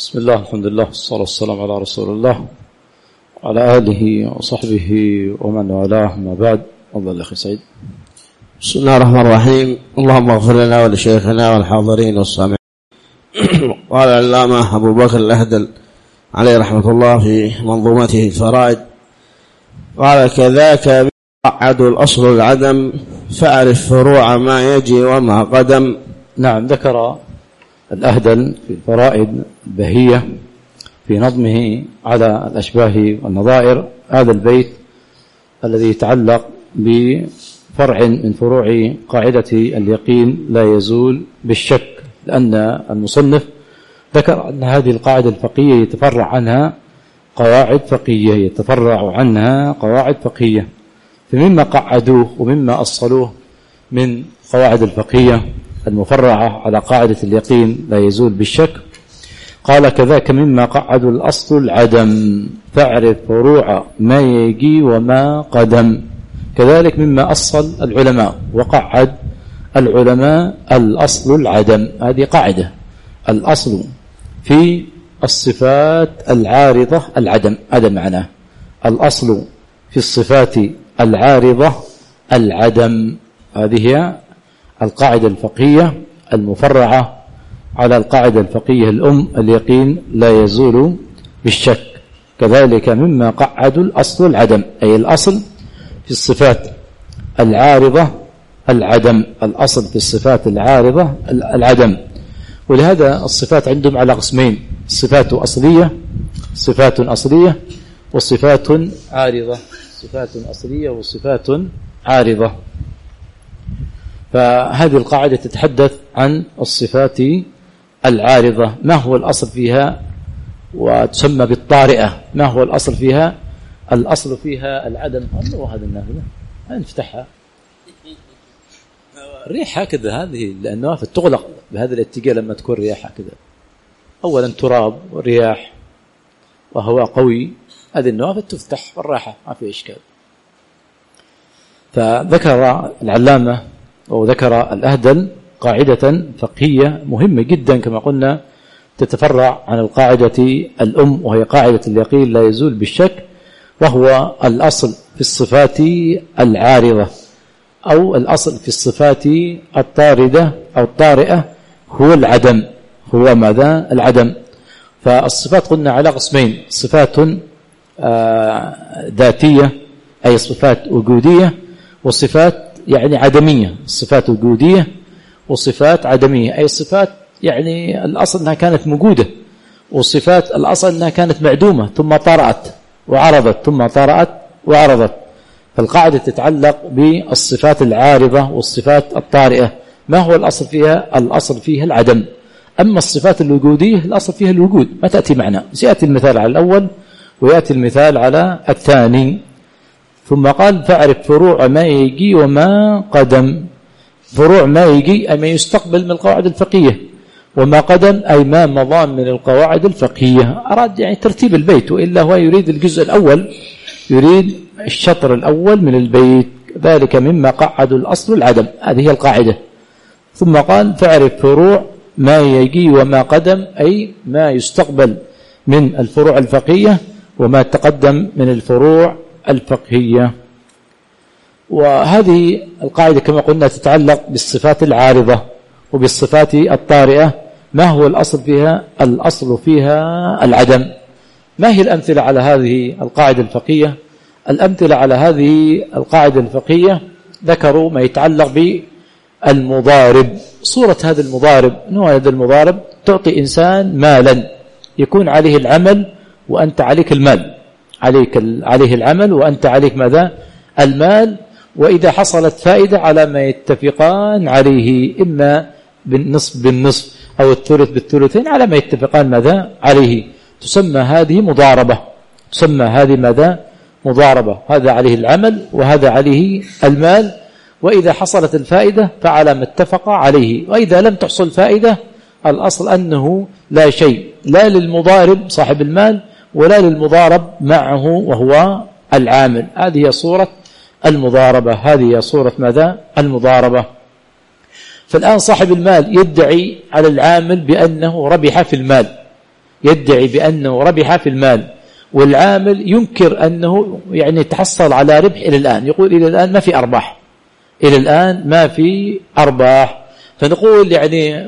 بسم الله، الحمد لله، والصلاة والسلام على رسول الله وعلى آله وصحبه ومن والاه، ما بعد. الله أخي سعيد. بسم الله الرحمن الرحيم. اللهم اغفر لنا ولشيخنا والحاضرين والسامعين. قال العلامة أبو بكر الأهدل عليه رحمة الله في منظومته الفرائد، قال: كذاك يقعد الأصل العدم فأعرف فروع ما يجي وما قدم. نعم، ذكر الأهدل في الفرائد البهية في نظمه على الأشباه والنظائر هذا البيت الذي يتعلق بفرع من فروع قاعدة اليقين لا يزول بالشك، لأن المصنف ذكر أن هذه القاعدة الفقهية يتفرع عنها قواعد فقهية، فمما قعدوه ومما أصلوه من قواعد الفقهية المفرعة على قاعدة اليقين لا يزول بالشك. قال: كذاك مما قعدوا الأصل العدم فاعرف فروع ما يجي وما قدم. كذلك مما أصل العلماء وقعد العلماء الأصل العدم، هذه قاعدة. الأصل في الصفات العارضة العدم، هذا معناه. الأصل في الصفات العارضة العدم، هذه هي القاعدة الفقهية المفرعة على القاعدة الفقهية الأم اليقين لا يزول بالشك. كذلك مما قعدوا الأصل العدم، أي الأصل في الصفات العارضة العدم، الأصل في الصفات العارضة العدم. ولهذا الصفات عندهم على قسمين: صفات أصلية وصفات عارضة. صفات أصلية وصفات عارضة. فهذه القاعدة تتحدث عن الصفات العارضة، ما هو الأصل فيها، وتسمى بالطارئة. ما هو الأصل فيها؟ الأصل فيها العدم. وهذا النافذة نفتحها، الريح هكذا، هذه النوافذ تغلق بهذا الاتجاه لما تكون رياح هكذا. أولا تراب ورياح وهواء قوي، هذه النوافذ تفتح بالراحة، ما في إشكال. فذكر العلامة وذكر الأهدل قاعدة فقهية مهمة جدا كما قلنا، تتفرع عن القاعدة الأم وهي قاعدة اليقين لا يزول بالشك، وهو الأصل في الصفات العارضة أو الأصل في الصفات الطاردة أو الطارئة هو العدم. هو ماذا؟ العدم. فالصفات قلنا على قسمين: صفات ذاتية أي صفات وجودية، وصفات يعني عدمية. صفات وجودية وصفات عدمية، أي صفات يعني الأصل أنها كانت موجودة، وصفات الأصل أنها كانت معدومة ثم طرأت وعرضت ثم طرأت وعرضت. فالقاعدة تتعلق بالصفات العارضة والصفات الطارئة. ما هو الأصل فيها؟ الأصل فيها العدم. أما الصفات الوجودية الأصل فيها الوجود، ما تأتي معنا. سيأتي المثال على الأول ويأتي المثال على الثاني. ثم قال: فاعرف فروع ما يجي وما قدم. فروع ما يجي أي ما يستقبل من القواعد الفقهية، وما قدم أي ما مضى من القواعد الفقهية. أراد يعني ترتيب البيت، وإلا هو يريد الجزء الأول، يريد الشطر الأول من البيت. ذلك مما قعدوا الأصل العدم، هذه هي القاعدة. ثم قال: فاعرف فروع ما يجي وما قدم أي ما يستقبل من الفروع الفقهية وما تقدم من الفروع الفقهية. وهذه القاعدة كما قلنا تتعلق بالصفات العارضة وبالصفات الطارئة. ما هو الأصل فيها؟ الأصل فيها العدم. ما هي الأمثلة على هذه القاعدة الفقهية؟ الأمثلة على هذه القاعدة الفقهية ذكروا ما يتعلق بالمضارب. صورة هذا المضارب، نوع هذا المضارب: تعطي إنسان مالا يكون عليه العمل وأنت عليك المال، عليه العمل وأنت عليك ماذا؟ المال. وإذا حصلت فائدة على ما يتفقان عليه، إما بالنصف أو الثلث بالثلثين، على ما يتفقان ماذا؟ عليه، تسمى هذه مضاربة. تسمى هذه ماذا؟ مضاربة. هذا عليه العمل وهذا عليه المال، وإذا حصلت الفائدة فعلى ما اتفق عليه، وإذا لم تحصل فائدة الأصل أنه لا شيء، لا للمضارب صاحب المال ولا للمضارب معه وهو العامل. هذه هي صورة المضاربة. هذه هي صورة ماذا؟ المضاربة. فالآن صاحب المال يدعي على العامل بأنه ربح في المال، يدعي بأنه ربح في المال، والعامل ينكر أنه يعني تحصل على ربح إلى الآن، يقول إلى الآن ما في أرباح، إلى الآن ما في أرباح. فنقول يعني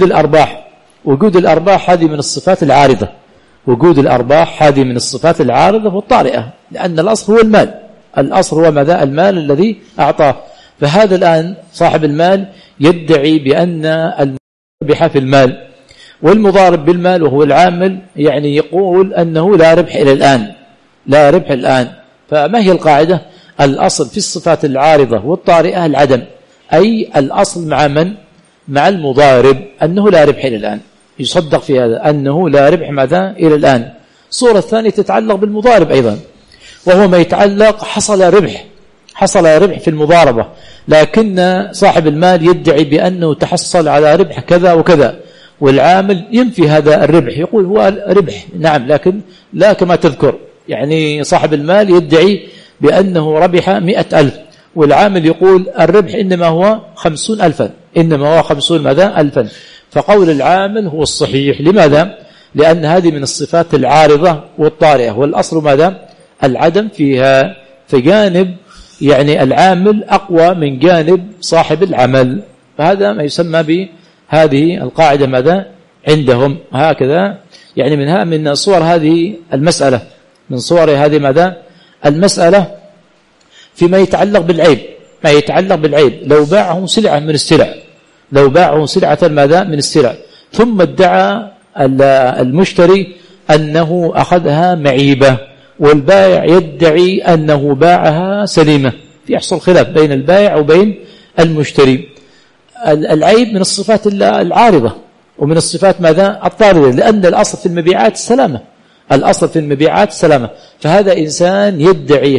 وجود الأرباح هذه من الصفات العارضة، وجود الأرباح هذه من الصفات العارضة والطارئة، لأن الأصل هو المال، الأصل هو ماذا؟ المال الذي أعطاه. فهذا الآن صاحب المال يدعي بأن المربح في المال، والمضارب بالمال وهو العامل يعني يقول أنه لا ربح إلى الآن، لا ربح الآن. فما هي القاعدة؟ الأصل في الصفات العارضة والطارئة العدم، أي الأصل مع من؟ مع المضارب أنه لا ربح إلى الآن، يصدق في هذا أنه لا ربح ماذا؟ إلى الآن. الصورة الثانية تتعلق بالمضارب أيضا، وهو ما يتعلق حصل ربح في المضاربة، لكن صاحب المال يدعي بأنه تحصل على ربح كذا وكذا، والعامل ينفي هذا الربح، يقول هو ربح نعم لكن لا كما تذكر. يعني صاحب المال يدعي بأنه ربح 100,000، والعامل يقول الربح إنما هو 50,000، إنما هو 50 ماذا؟ 1000. فقول العامل هو الصحيح. لماذا؟ لأن هذه من الصفات العارضة والطارئة، والأصل ماذا؟ العدم فيها. فجانب يعني العامل أقوى من جانب صاحب العمل، فهذا ما يسمى بهذه القاعدة ماذا؟ عندهم هكذا. يعني من صور هذه المسألة، من صور هذه ماذا؟ المسألة فيما يتعلق بالعيب، ما يتعلق بالعيب. لو باعه سلعة من السلع، لو باعه سلعة ماذا؟ من السلع، ثم ادعى المشتري أنه أخذها معيبة، والبائع يدعي أنه باعها سليمة، يحصل خلاف بين البائع وبين المشتري. العيب من الصفات العارضة ومن الصفات ماذا؟ الطاردة، لأن الأصل في المبيعات السلامة، الأصل في المبيعات السلامة. فهذا إنسان يدعي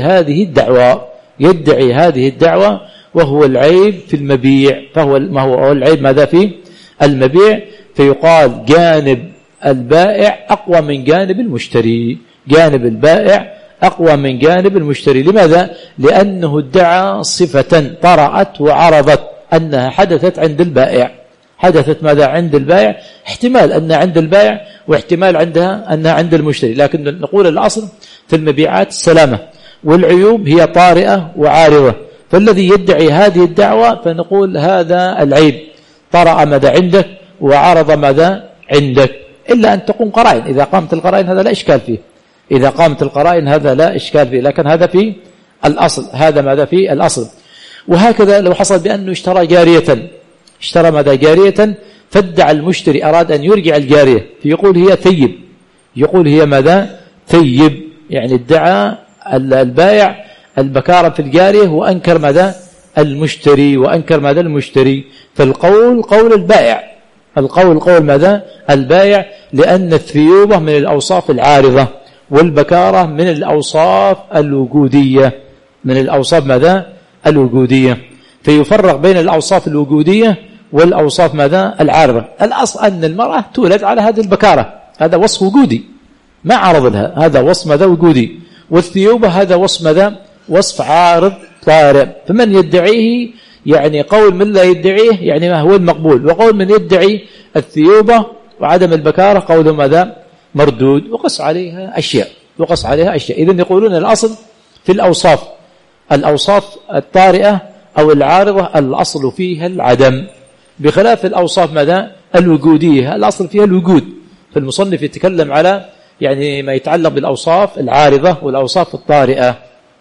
هذه الدعوة وهو العيب في المبيع، فهو ما هو العيب ماذا؟ في المبيع. فيقال جانب البائع أقوى من جانب المشتري، جانب البائع أقوى من جانب المشتري. لماذا؟ لأنه ادعى صفة طرأت وعرضت أنها حدثت عند البائع، حدثت ماذا؟ عند البائع، احتمال أنها عند البائع واحتمال عندها أنها عند المشتري، لكن نقول الأصل في المبيعات السلامة، والعيوب هي طارئة وعارضة. فالذي يدعي هذه الدعوة فنقول هذا العيب طرأ ماذا؟ عندك، وعرض ماذا؟ عندك، إلا أن تقوم قرائن. إذا قامت القرائن هذا لا إشكال فيه، إذا قامت القرائن هذا لا إشكال فيه، لكن هذا في الأصل، هذا ماذا؟ في الأصل. وهكذا لو حصل بأنه اشترى جارية، اشترى ماذا؟ جارية، فادعى المشتري أراد أن يرجع الجارية، فيقول هي ثيب، يقول هي ماذا؟ ثيب، يعني ادعى البائع البكارة في الجارية وأنكر ماذا؟ المشتري، وأنكر ماذا؟ المشتري. فالقول قول البائع، القول قول ماذا؟ البائع، لأن الثيوبة من الأوصاف العارضة، والبكارة من الأوصاف الوجودية، من الأوصاف ماذا؟ الوجودية. فيفرق بين الأوصاف الوجودية والأوصاف ماذا؟ العارضة. الأصل أن المرأة تولد على هذه البكارة، هذا وصف وجودي ما عرض لها، هذا وصف ماذا؟ وجودي. والثيوبة هذا وصف ماذا؟ وصف عارض طارئ. فمن يدعيه يعني قول من لا يدعيه يعني ما هو المقبول، وقول من يدعي الثيوبة وعدم البكارة قوله ماذا؟ مردود، وقص عليها أشياء، وقص عليها أشياء. إذن يقولون الأصل في الأوصاف، الأوصاف الطارئة أو العارضة الأصل فيها العدم، بخلاف الأوصاف ماذا؟ الوجودية، الأصل فيها الوجود. فالمصنف يتكلم على يعني ما يتعلق بالأوصاف العارضة والأوصاف الطارئة.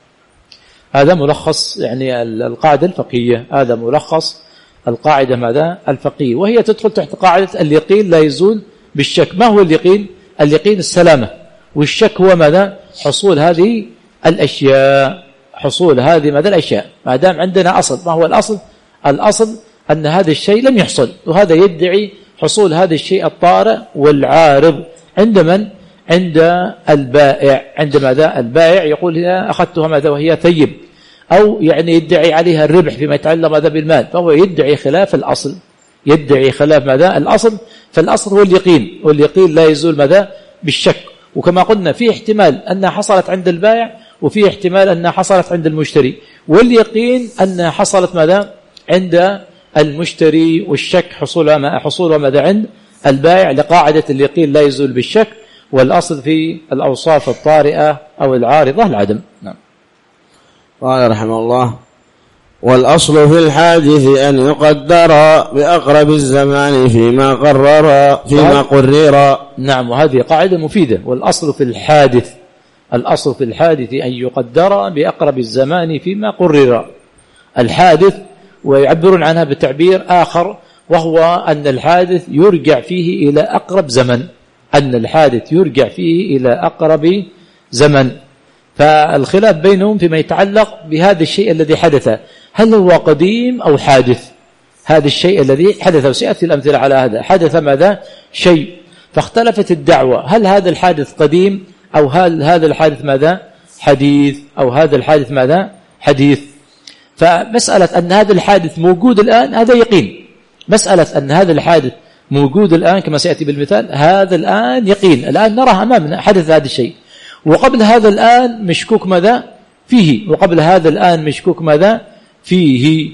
هذا ملخص يعني القاعدة الفقهية، هذا ملخص القاعدة ماذا؟ الفقهية، وهي تدخل تحت قاعدة اليقين لا يزول بالشك. ما هو اليقين؟ اليقين السلامة، والشك هو ماذا؟ حصول هذه الأشياء، حصول هذه ماذا؟ الأشياء. ما دام عندنا أصل، ما هو الأصل؟ الأصل أن هذا الشيء لم يحصل، وهذا يدعي حصول هذا الشيء الطارئ والعارض عند من؟ عند البائع. عند ماذا؟ البائع يقول هي أخذتها ماذا؟ وهي ثيب، أو يعني يدعي عليها الربح فيما يتعلق ماذا؟ بالمال، فهو يدعي خلاف الأصل، يدعي خلاف ماذا؟ الأصل. فالأصل هو اليقين، واليقين لا يزول ماذا؟ بالشك. وكما قلنا في احتمال أنها حصلت عند البائع، وفي احتمال أنها حصلت عند المشتري، واليقين أنها حصلت ماذا؟ عند المشتري، والشك حصولها ماذا؟ عند البائع، لقاعدة اليقين لا يزول بالشك. والأصل في الأوصاف الطارئة أو العارضة العدم. نعم. قال رحمه الله: والأصل في الحادث أن يقدر بأقرب الزمان فيما قرر. نعم، وهذه قاعدة مفيدة. والأصل في الحادث، الأصل في الحادث أن يقدر بأقرب الزمان فيما قرر. الحادث، ويعبرون عنها بتعبير آخر، وهو أن الحادث يرجع فيه إلى أقرب زمن، أن الحادث يرجع فيه إلى أقرب زمن. فالخلاف بينهم فيما يتعلق بهذا الشيء الذي حدث، هل هو قديم أو حادث؟ هذا الشيء الذي حدث، وسيأتي الأمثلة على هذا. حدث ماذا؟ شيء، فاختلفت الدعوة، هل هذا الحادث قديم أو هل هذا الحادث ماذا؟ حديث، أو هذا الحادث ماذا؟ حديث. فمسألة أن هذا الحادث موجود الآن هذا يقين، مسألة أن هذا الحادث موجود الآن كما سيأتي بالمثال، هذا الآن يقين، الآن نرى أمامنا حدث هذا الشيء. وقبل هذا الآن مشكوك ماذا؟ فيه، وقبل هذا الآن مشكوك ماذا؟ فيه.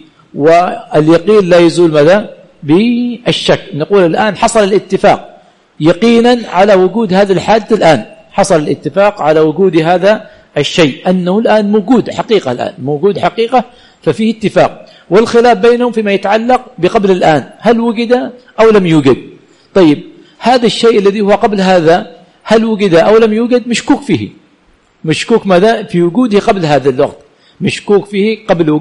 واليقين لا يزول ماذا؟ بالشك. نقول الآن حصل الاتفاق يقينا على وجود هذا الحادث، الآن حصل الاتفاق على وجود هذا الشيء، أنه الآن موجود حقيقة، الآن موجود حقيقة، ففيه اتفاق. والخلاف بينهم فيما يتعلق بقبل الآن، هل وجد أو لم يوجد؟ طيب، هذا الشيء الذي هو قبل هذا هل وجد أو لم يوجد؟ مشكوك فيه، مشكوك ماذا؟ في وجوده قبل هذا الوقت، مشكوك فيه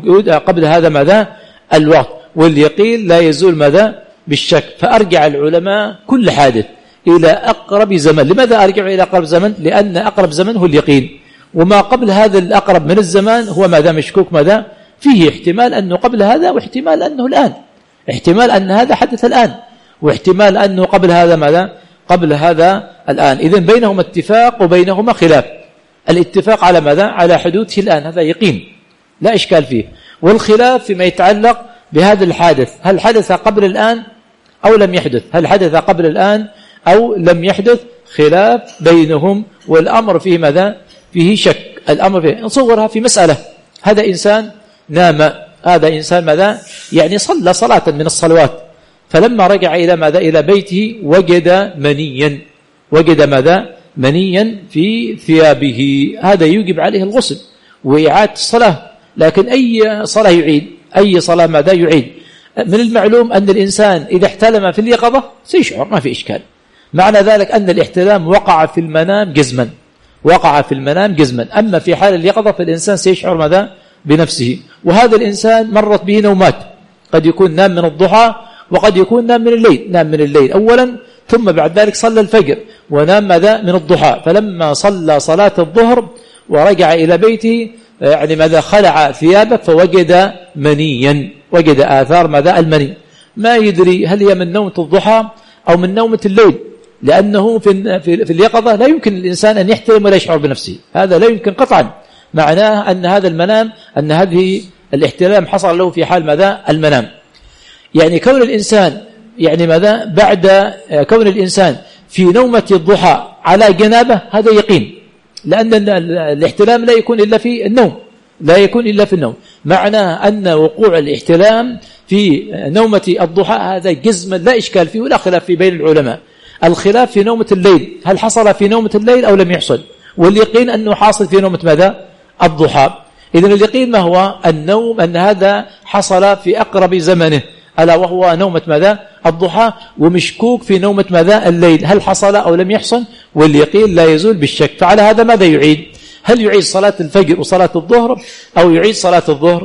قبل هذا ماذا؟ الوقت. واليقين لا يزول ماذا؟ بالشك. فأرجع العلماء كل حادث إلى أقرب زمن. لماذا أرجع إلى أقرب زمن؟ لأن أقرب زمن هو اليقين، وما قبل هذا الأقرب من الزمان هو ماذا؟ مشكوك ماذا؟ فيه احتمال أنه قبل هذا، واحتمال أنه الآن، احتمال أن هذا حدث الآن، واحتمال أنه قبل هذا ماذا؟ قبل هذا الآن. إذن بينهما اتفاق وبينهما خلاف. الاتفاق على ماذا؟ على حدوثه الآن، هذا يقين لا إشكال فيه. والخلاف فيما يتعلق بهذا الحادث، هل حدث قبل الآن أو لم يحدث؟ هل حدث قبل الآن أو لم يحدث؟ خلاف بينهم. والأمر فيه ماذا؟ فيه شك. الأمر فيه، نصورها في مسألة، هذا إنسان نام، هذا إنسان ماذا؟ يعني صلى صلاة من الصلوات، فلما رجع إلى ماذا؟ إلى بيته وجد منيا، وجد ماذا؟ منيا في ثيابه، هذا يجب عليه الغسل وإعادة الصلاة. لكن أي صلاة يعيد؟ أي صلاة ماذا يعيد؟ من المعلوم أن الإنسان إذا احتلم في اليقظة سيشعر، ما في إشكال. معنى ذلك أن الاحتلام وقع في المنام جزما، وقع في المنام جزما. أما في حال اليقظة فالإنسان سيشعر ماذا؟ بنفسه. وهذا الإنسان مرت به نومات، قد يكون نام من الضحى وقد يكون نام من الليل، نام من الليل أولا ثم بعد ذلك صلى الفجر ونام ماذا؟ من الضحى. فلما صلى صلاة الظهر ورجع إلى بيته يعني ماذا؟ خلع ثيابه فوجد منيا، وجد آثار ماذا؟ المني. ما يدري هل هي من نومة الضحى أو من نومة الليل، لأنه في اليقظة لا يمكن الإنسان أن يحترم ولا يشعر بنفسه، هذا لا يمكن قطعا. معناه أن هذا المنام، أن هذه الاحتلام حصل له في حال ماذا؟ المنام. يعني كون الإنسان يعني ماذا؟ بعد كون الإنسان في نومة الضحى على جنابه هذا يقين، لأن الاحتلام لا يكون إلا في النوم، لا يكون إلا في النوم. معناه أن وقوع الاحتلام في نومة الضحى هذا جزما لا إشكال فيه ولا خلاف في بين العلماء. الخلاف في نومة الليل، هل حصل في نومة الليل أو لم يحصل؟ واليقين أنه حاصل في نومة ماذا؟ الضحى. إذن اليقين ما هو؟ النوم، أن هذا حصل في أقرب زمنه، ألا وهو نومة ماذا؟ الضحى. ومشكوك في نومة ماذا؟ الليل، هل حصل أو لم يحصل؟ واليقين لا يزول بالشك. فعلى هذا ماذا يعيد؟ هل يعيد صلاة الفجر وصلاة الظهر أو يعيد صلاة الظهر؟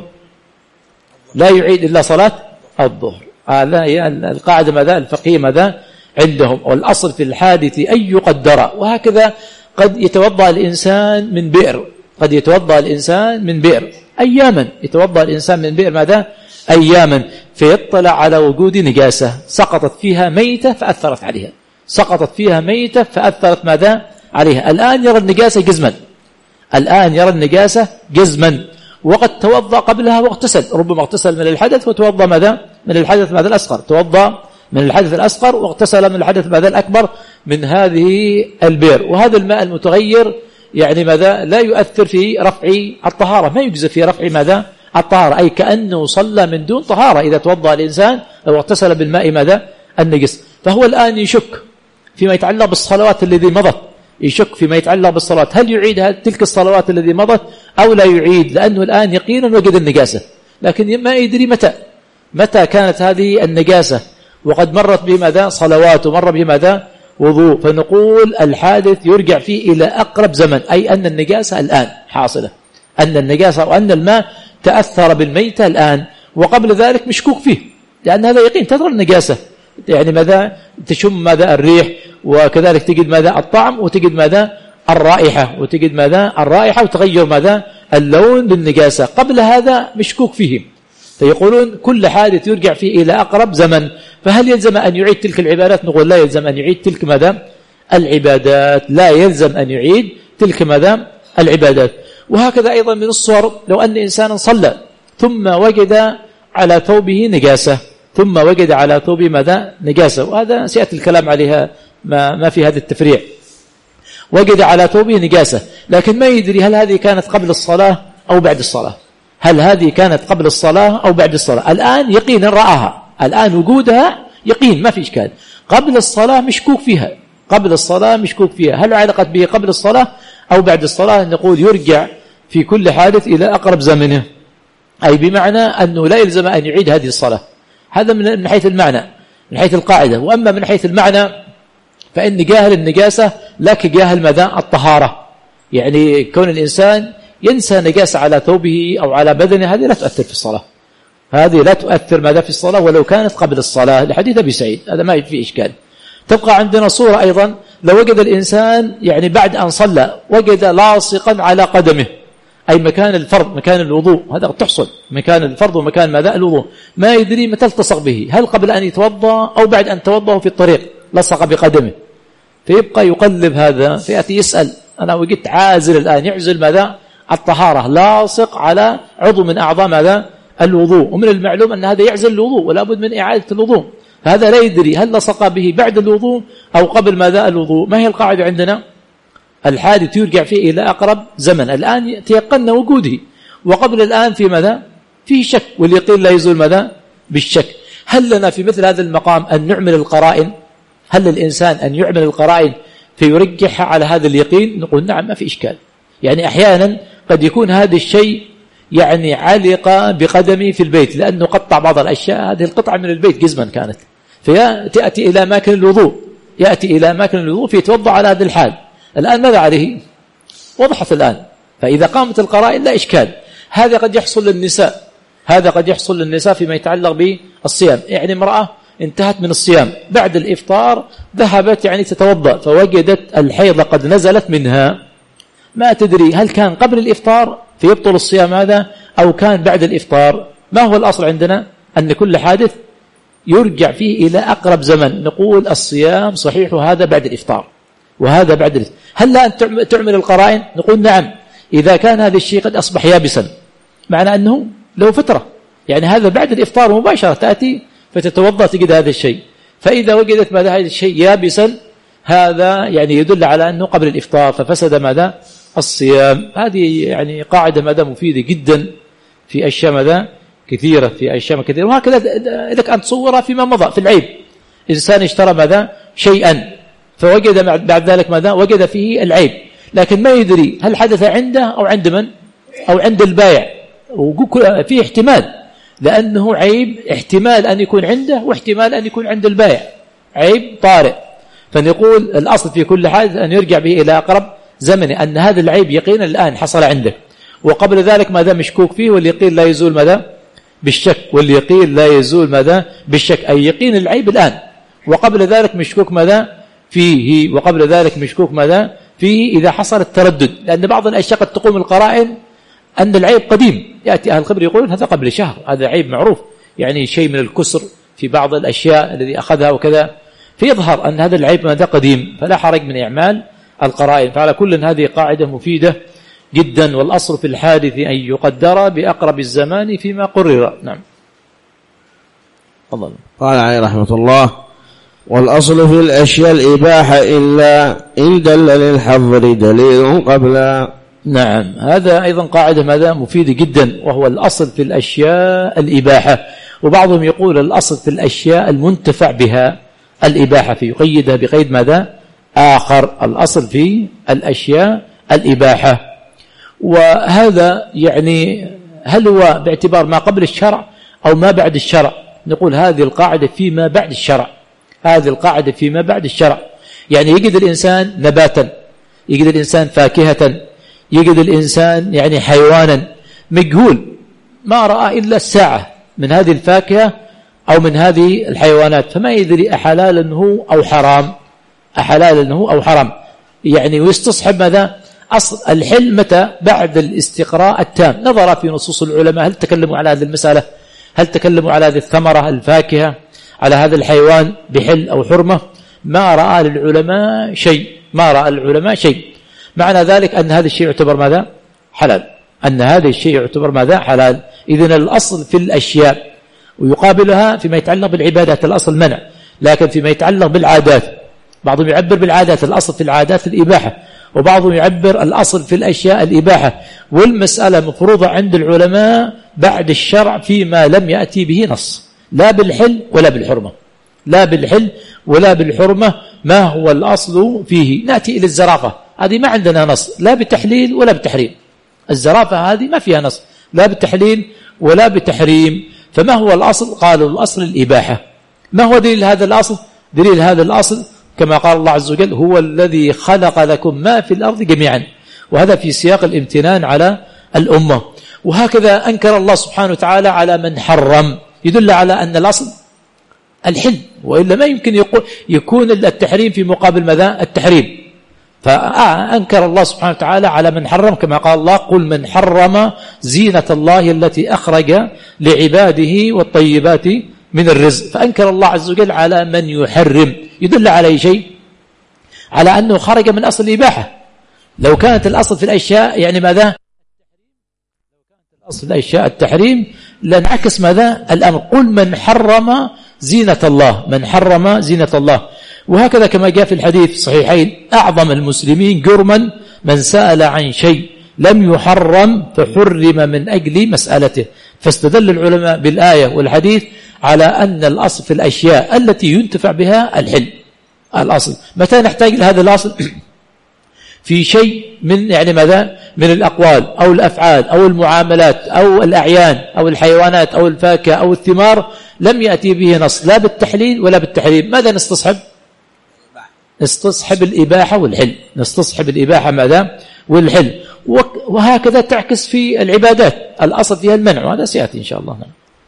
لا يعيد إلا صلاة الظهر. هذا هي القاعدة ماذا؟ الفقهية ماذا؟ عندهم. والأصل في الحادث أن يقدر. وهكذا قد يتوضأ الإنسان من بئر، قد يتوضأ الإنسان من بئر أياما، يتوضأ الإنسان من بئر ماذا؟ أياما، فيطلع على وجود نجاسة سقطت فيها ميتة فأثرت عليها، سقطت فيها ميتة فأثرت ماذا؟ عليها. الآن يرى النجاسة جزما، الآن يرى النجاسة جزما، وقد توضأ قبلها واغتسل، ربما اغتسل من الحدث وتوضأ ماذا؟ من الحدث ماذا؟ الأصغر، توضأ من الحدث الأصغر واغتسل من الحدث ماذا؟ الأكبر من هذه البئر. وهذا الماء المتغير يعني ماذا؟ لا يؤثر في رفع الطهارة، ما يجزي في رفع ماذا؟ الطهارة، أي كأنه صلى من دون طهارة إذا توضأ الإنسان أو اغتسل بالماء ماذا؟ النجس. فهو الآن يشك فيما يتعلق بالصلوات الذي مضت، يشك فيما يتعلق بالصلاة، هل يعيد تلك الصلوات التي مضت أو لا يعيد، لأنه الآن يقينا وجد النجاسة، لكن ما يدري متى كانت هذه النجاسة، وقد مرت بماذا صلوات ومر بماذا وضوء. فنقول الحادث يرجع فيه إلى أقرب زمن، أي أن النجاسة الآن حاصلة، أن النجاسة وأن الماء تأثر بالميتة الآن، وقبل ذلك مشكوك فيه، لأن هذا يقين تظهر النجاسة، يعني ماذا تشم ماذا الريح، وكذلك تجد ماذا الطعم، وتجد ماذا الرائحة، وتجد ماذا الرائحة وتغير ماذا اللون للنجاسة، قبل هذا مشكوك فيه. فيقولون كل حادث يرجع فيه إلى أقرب زمن. فهل يلزم أن يعيد تلك العبادات؟ نقول لا يلزم أن يعيد تلك ماذا العبادات، لا يلزم أن يعيد تلك ماذا العبادات. وهكذا أيضا من الصور، لو أن إنسانا صلى ثم وجد على ثوبه نجاسة، ثم وجد على ثوبه ماذا نجاسة، وهذا سيأتي الكلام عليها ما في هذا التفريع، وجد على ثوبه نجاسة لكن ما يدري هل هذه كانت قبل الصلاة أو بعد الصلاة، هل هذه كانت قبل الصلاة أو بعد الصلاة. الآن يقينا رآها، الآن وجودها يقين ما في إشكال، قبل الصلاة مشكوك فيها، قبل الصلاة مشكوك فيها، هل علقت به قبل الصلاة أو بعد الصلاة؟ نقول يرجع في كل حادث إلى أقرب زمنه، أي بمعنى أنه لا يلزم أن يعيد هذه الصلاة. هذا من حيث المعنى، من حيث القاعدة. وأما من حيث المعنى فإن جاهل النجاسة لك جاهل ماذا الطهارة، يعني كون الإنسان ينسى نجاسة على ثوبه أو على بدنه، هذه لا تؤثر في الصلاة، هذه لا تؤثر ماذا في الصلاة ولو كانت قبل الصلاة، لحديث أبي سعيد، هذا ما فيه إشكال. تبقى عندنا صورة أيضا، لو وجد الإنسان يعني بعد أن صلى وجد لاصقا على قدمه، أي مكان الفرض مكان الوضوء، هذا تحصل مكان الفرض ومكان ماذا الوضوء، ما يدري متى التصق به، هل قبل أن يتوضأ أو بعد أن توضأ في الطريق لصق بقدمه، فيبقى يقلب هذا، فيأتي يسأل أنا وجدت عازل الآن، يعزل ماذا الطهارة، لاصق على عضو من أعضاء ماذا الوضوء، ومن المعلوم أن هذا يعزل الوضوء ولا بد من إعادة الوضوء، فهذا لا يدري هل لصق به بعد الوضوء أو قبل ماذا الوضوء. ما هي القاعدة عندنا؟ الحادث يرجع فيه إلى أقرب زمن، الآن تيقن وجوده، وقبل الآن في ماذا فيه شك، واليقين لا يزول ماذا بالشك. هل لنا في مثل هذا المقام أن نعمل القرائن؟ هل للإنسان أن يعمل القرائن فيرجحها على هذا اليقين؟ نقول نعم ما في إشكال. يعني أحيانا قد يكون هذا الشيء يعني علق بقدمي في البيت لأنه قطع بعض الأشياء، هذه القطعة من البيت جزما كانت، فيأتي إلى أماكن الوضوء، يأتي إلى أماكن الوضوء فيتوضأ على هذا الحال. الآن ماذا عليه؟ وضحت الآن، فإذا قامت القرائن لا إشكال. هذا قد يحصل للنساء، هذا قد يحصل للنساء فيما يتعلق بالصيام، يعني امرأة انتهت من الصيام بعد الإفطار ذهبت يعني تتوضأ فوجدت الحيضة قد نزلت منها، ما تدري هل كان قبل الإفطار فيبطل الصيام هذا أو كان بعد الإفطار. ما هو الأصل عندنا؟ أن كل حادث يرجع فيه إلى أقرب زمن، نقول الصيام صحيح هذا بعد الإفطار وهذا بعد الإفطار. هل لا أن تعمل القرائن؟ نقول نعم، إذا كان هذا الشيء قد أصبح يابسا معنى أنه له فترة، يعني هذا بعد الإفطار مباشرة تأتي فتتوضأ تجد هذا الشيء، فإذا وجدت ماذا هذا الشيء يابسا هذا يعني يدل على أنه قبل الإفطار ففسد ماذا الصيام. هذه يعني قاعدة ماذا مفيدة جدا في أشياء ماذا كثيرة، في أشياء كثيرة. وهكذا لك أن تصورها فيما مضى في العيب، إنسان اشترى ماذا شيئا فوجد بعد ذلك ماذا وجد فيه العيب، لكن ما يدري هل حدث عنده أو عند من أو عند البائع، وفيه احتمال لأنه عيب، احتمال أن يكون عنده واحتمال أن يكون عند البائع، عيب طارئ. فنقول الأصل في كل حادث أن يرجع به إلى أقرب زمن، أن هذا العيب يقينا الآن حصل عنده، وقبل ذلك ماذا مشكوك فيه، واليقين لا يزول ماذا بالشك، واليقين لا يزول ماذا بالشك، أي يقين العيب الآن، وقبل ذلك مشكوك ماذا فيه، وقبل ذلك مشكوك ماذا فيه إذا حصل التردد، لأن بعض الأشياء قد تقوم القرائن أن العيب قديم، يأتي أهل الخبر يقولون هذا قبل شهر، هذا عيب معروف، يعني شيء من الكسر في بعض الأشياء الذي أخذها وكذا، فيظهر أن هذا العيب ماذا قديم، فلا حرج من إعمال القرائن. فعلى كل هذه قاعدة مفيدة جدا، والأصل في الحادث أن يقدر بأقرب الزمان فيما قرر. نعم. الله. قال عليه رحمة الله: والأصل في الأشياء الإباحة إلا إن دل للحظر دليل قبل. نعم، هذا أيضا قاعدة ماذا مفيدة جدا، وهو الأصل في الأشياء الإباحة، وبعضهم يقول الأصل في الأشياء المنتفع بها الإباحة، فيقيدها بقيد ماذا آخر. الأصل في الأشياء الإباحة. وهذا يعني هل هو باعتبار ما قبل الشرع أو ما بعد الشرع؟ نقول هذه القاعدة فيما بعد الشرع. هذه القاعدة فيما بعد الشرع. يعني يجد الإنسان نباتا، يجد الإنسان فاكهة، يجد الإنسان يعني حيوانا مجهول ما رأى إلا الساعة من هذه الفاكهة أو من هذه الحيوانات، فما يدري أحلال هو أو حرام، أحلال هو أو حرام. يعني ويستصحب ماذا؟ أصل الحل متى؟ بعد الاستقراء التام. نظر في نصوص العلماء هل تكلموا على هذه المسألة، هل تكلموا على هذه الثمرة الفاكهة، على هذا الحيوان بحل أو حرمة. ما رأى للعلماء شيء، ما رأى العلماء شيء. معنى ذلك أن هذا الشيء يعتبر ماذا؟ حلال. أن هذا الشيء يعتبر ماذا؟ حلال. إذن الأصل في الأشياء، ويقابلها فيما يتعلق بالعبادات الأصل منع، لكن فيما يتعلق بالعادات بعضهم يعبر بالعادات الأصل في العادات الإباحة، وبعضهم يعبر الأصل في الأشياء الإباحة. والمسألة مفروضة عند العلماء بعد الشرع فيما لم يأتي به نص، لا بالحل ولا بالحرمة، لا بالحل ولا بالحرمة. ما هو الأصل فيه؟ نأتي إلى الزرافة، هذه ما عندنا نص لا بتحليل ولا بتحريم. الزرافة هذه ما فيها نص لا بالتحليل ولا بتحريم. فما هو الأصل؟ قالوا الأصل الإباحة. ما هو دليل هذا الأصل؟ دليل هذا الأصل كما قال الله عز وجل: هو الذي خلق لكم ما في الأرض جميعا. وهذا في سياق الامتنان على الأمة. وهكذا أنكر الله سبحانه وتعالى على من حرم، يدل على أن الأصل الحل، وإلا ما يمكن يكون التحريم في مقابل ماذا؟ التحريم. فأنكر الله سبحانه وتعالى على من حرم، كما قال الله: قل من حرم زينة الله التي أخرج لعباده والطيبات من الرزق. فأنكر الله عز وجل على من يحرم. يدل على أي شيء؟ على أنه خرج من أصل الإباحة. لو كانت الأصل في الأشياء يعني ماذا؟ أصل الأشياء التحريم، لانعكس ماذا؟ الأمر. قل من حرم زينة الله، من حرم زينة الله. وهكذا كما جاء في الحديث الصحيحين: أعظم المسلمين جرما من سأل عن شيء لم يحرم فحرم من أجل مسألته. فاستدل العلماء بالآية والحديث على أن الأصل في الأشياء التي ينتفع بها الحل. الأصل متى نحتاج لهذا الأصل؟ في شيء من يعني ماذا؟ من الأقوال أو الأفعال أو المعاملات أو الأعيان أو الحيوانات أو الفاكهة أو الثمار لم يأتي به نص لا بالتحليل ولا بالتحريم. ماذا نستصحب؟ نستصحب الإباحة والحل. نستصحب الإباحة ماذا؟ والحل. وهكذا تعكس في العبادات، الأصل فيها المنع، وهذا سيأتي إن شاء الله.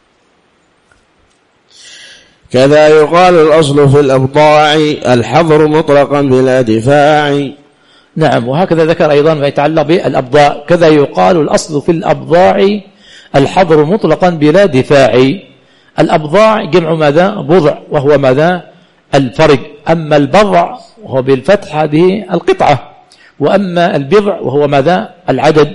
كذا يقال الأصل في الأبضاع الحظر مطلقا بلا دفاع. نعم. وهكذا ذكر أيضا ما يتعلق بالأبضاع: كذا يقال الأصل في الأبضاع الحظر مطلقا بلا دفاع. الأبضاع جمع ماذا؟ بضع، وهو ماذا؟ الفرج. أما البضع وهو بالفتح هذه القطعة، وأما البضع وهو ماذا؟ العدد.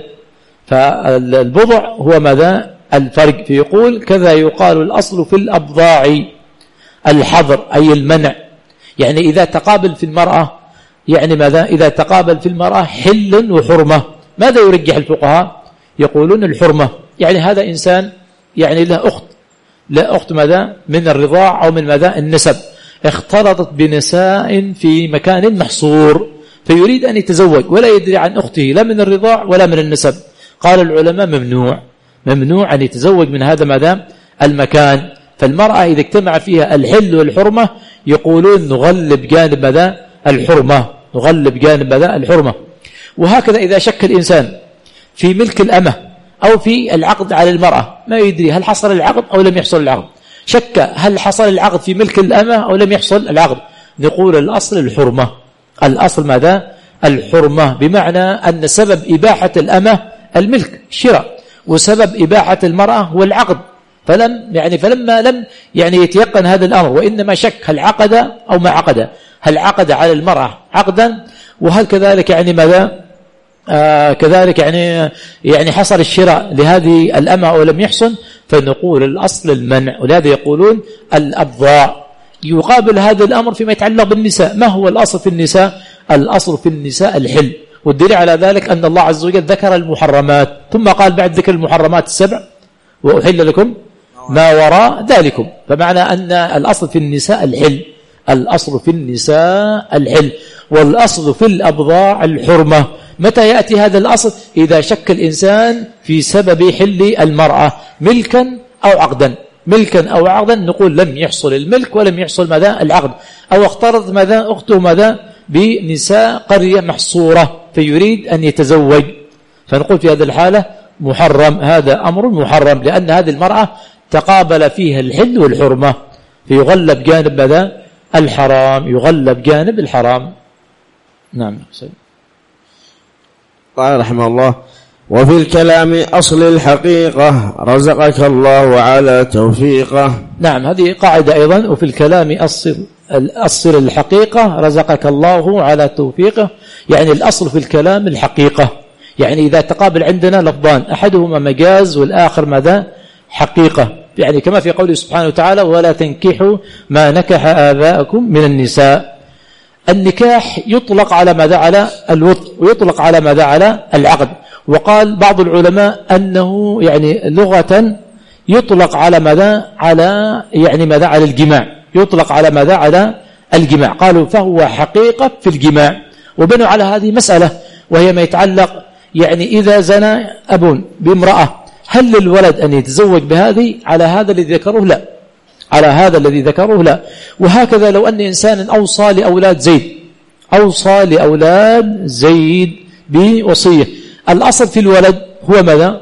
فالبضع هو ماذا؟ الفرج. فيقول: كذا يقال الأصل في الأبضاع الحظر، أي المنع. يعني إذا تقابل في المرأة يعني ماذا؟ إذا تقابل في المرأة حل وحرمة، ماذا يرجح الفقهاء؟ يقولون الحرمة. يعني هذا إنسان يعني له أخت، لا أخت ماذا؟ من الرضاع أو من ماذا؟ النسب، اختلطت بنساء في مكان محصور، فيريد أن يتزوج ولا يدري عن أخته لا من الرضاع ولا من النسب. قال العلماء: ممنوع أن يتزوج من هذا ماذا؟ المكان. فالمرأة إذا اجتمع فيها الحل والحرمة يقولون نغلب جانب ماذا؟ الحرمة، نغلب جانب ماذا؟ الحرمة. وهكذا إذا شك الإنسان في ملك الأمة أو في العقد على المرأة، ما يدري هل حصل العقد أو لم يحصل العقد، شك هل حصل العقد في ملك الأمة أو لم يحصل العقد، نقول الأصل الحرمة. الأصل ماذا؟ الحرمة، بمعنى أن سبب إباحة الأمة الملك الشراء، وسبب إباحة المرأة هو العقد. فلما لم يتيقن هذا الأمر، وإنما شك هل عقد أو ما عقد، هل عقد على المرأة عقدا، وهل كذلك ماذا؟ كذلك حصل الشراء لهذه الأمة أو لم يحصل، فنقول الأصل المنع. ولهذا يقولون الأبضاع. يقابل هذا الأمر فيما يتعلق بالنساء. ما هو الأصل في النساء؟ الأصل في النساء الحل. والدليل على ذلك أن الله عز وجل ذكر المحرمات، ثم قال بعد ذكر المحرمات السبع: وأحل لكم ما وراء ذلكم. فمعنى أن الأصل في النساء الحل، الأصل في النساء الحل، والأصل في الأبضاع الحرمة. متى يأتي هذا الأصل؟ إذا شك الإنسان في سبب حل المرأة ملكا أو عقدا. ملكا أو عقدا نقول لم يحصل الملك ولم يحصل ماذا العقد، أو اخترض ماذا أخته ماذا بنساء قرية محصورة فيريد أن يتزوج، فنقول في هذه الحالة محرم، هذا أمر محرم، لأن هذه المرأة تقابل فيها الحل والحرمة، فيغلب جانب ماذا الحرام، يغلب جانب الحرام. نعم. قال رحمه الله: وفي الكلام أصل الحقيقة رزقك الله على توفيقه. نعم، هذه قاعدة أيضا. وفي الكلام أصل الحقيقة رزقك الله على توفيقه، يعني الأصل في الكلام الحقيقة. يعني إذا تقابل عندنا لفظان أحدهما مجاز والآخر ماذا حقيقة، يعني كما في قوله سبحانه وتعالى: ولا تنكحوا ما نكح آباءكم من النساء. النكاح يطلق على ماذا على الوطء، ويطلق على ماذا على العقد. وقال بعض العلماء أنه يعني لغة يطلق على ماذا على يعني ماذا على الجماع، يطلق على ماذا على الجماع، قالوا فهو حقيقة في الجماع. وبنوا على هذه مسألة وهي ما يتعلق يعني إذا زنى أب بامرأة هل للولد أن يتزوج بهذه؟ على هذا الذي ذكره لا، على هذا الذي ذكره لا. وهكذا لو أن إنسان أوصى لأولاد زيد، أوصى لأولاد زيد بوصية، الأصل في الولد هو ماذا؟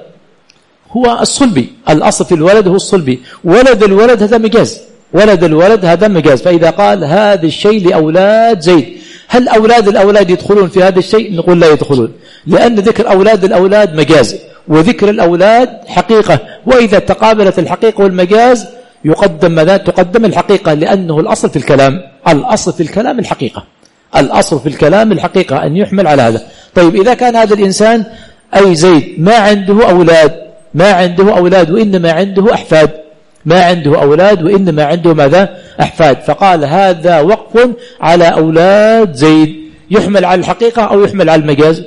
هو الصلبي، الأصل في الولد هو الصلبي، ولد الولد هذا مجاز، ولد الولد هذا مجاز. فإذا قال هذا الشيء لأولاد زيد، هل أولاد الأولاد يدخلون في هذا الشيء؟ نقول لا يدخلون، لأن ذكر أولاد الأولاد مجاز وذكر الأولاد حقيقة، وإذا تقابلت الحقيقة والمجاز يقدم ماذا؟ تقدم الحقيقة، لأنه الأصل في الكلام، الأصل في الكلام الحقيقة، الأصل في الكلام الحقيقة أن يحمل على هذا. طيب إذا كان هذا الإنسان أي زيد ما عنده أولاد، ما عنده أولاد وإنما عنده أحفاد، ما عنده أولاد وإنما عنده ماذا؟ أحفاد، فقال هذا وقف على أولاد زيد، يحمل على الحقيقة أو يحمل على المجاز؟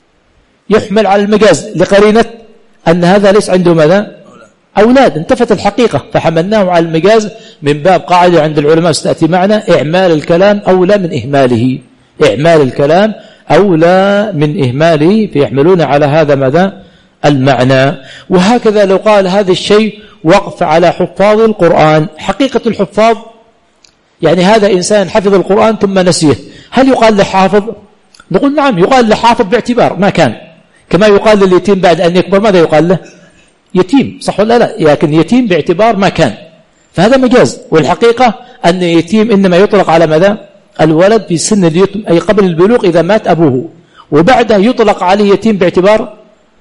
يحمل على المجاز لقرينة أن هذا ليس عنده ماذا؟ أولاد، انتفت الحقيقة فحملناه على المجاز، من باب قاعدة عند العلماء ستأتي معنا: إعمال الكلام أولى من إهماله، إعمال الكلام أولى من إهماله، فيحملون على هذا ماذا؟ المعنى. وهكذا لو قال هذا الشيء وقف على حفاظ القرآن، حقيقة الحفاظ يعني هذا إنسان حفظ القرآن ثم نسيه، هل يقال له حافظ؟ نقول نعم يقال له حافظ باعتبار ما كان، كما يقال لليتيم بعد أن يكبر ماذا يقال له؟ يتيم، صح ولا لا؟ لكن يتيم باعتبار ما كان، فهذا مجاز. والحقيقة أن يتيم إنما يطلق على ماذا؟ الولد في سن اليتم، أي قبل البلوغ إذا مات أبوه، وبعده يطلق عليه يتيم باعتبار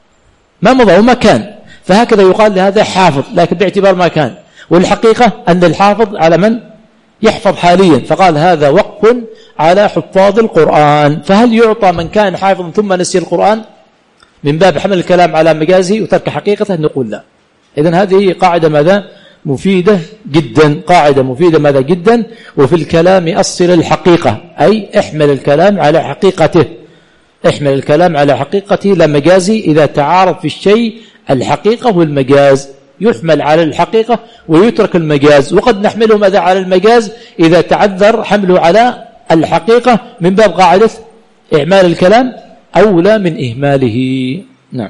ما مضى وما كان، فهكذا يقال لهذا حافظ لكن باعتبار ما كان. والحقيقة أن الحافظ على من يحفظ حاليا، فقال هذا وقف على حفاظ القرآن. فهل يعطى من كان حافظ ثم نسي القرآن من باب حمل الكلام على مجازه وترك حقيقته؟ نقول لا. إذن هذه قاعدة ماذا؟ مفيدة جدا، قاعدة مفيدة ماذا جدا. وفي الكلام أصل الحقيقة، أي احمل الكلام على حقيقته، احمل الكلام على حقيقته لا مجازي. إذا تعارض في الشيء الحقيقة والمجاز يحمل على الحقيقة ويترك المجاز، وقد نحمله ماذا على المجاز إذا تعذر حمله على الحقيقة من باب قاعدة إعمال الكلام أولى من إهماله. نعم.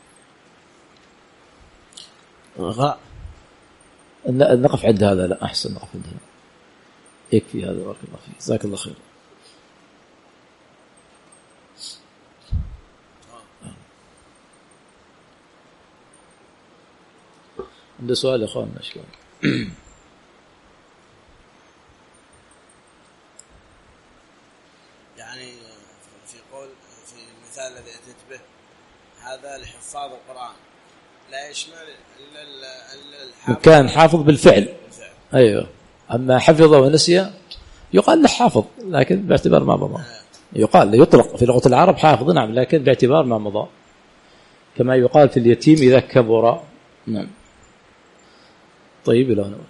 نقف عند هذا، لا أحسن نقف عند هذا، يكفي هذا، بارك الله فيك، جزاك الله خير. عنده سؤال يا أخوان؟ أشكال يعني في قول في المثال الذي أتيت به هذا لحفاظ القرآن لا يشمل الحافظ، كان حافظ بالفعل. أيوه، أما حفظ ونسي يقال له حافظ لكن باعتبار ما مضى، يقال يطلق في لغة العرب حافظ نعم، لكن باعتبار ما مضى، كما يقال في اليتيم إذا كبر. نعم. طيب، إلى هنا.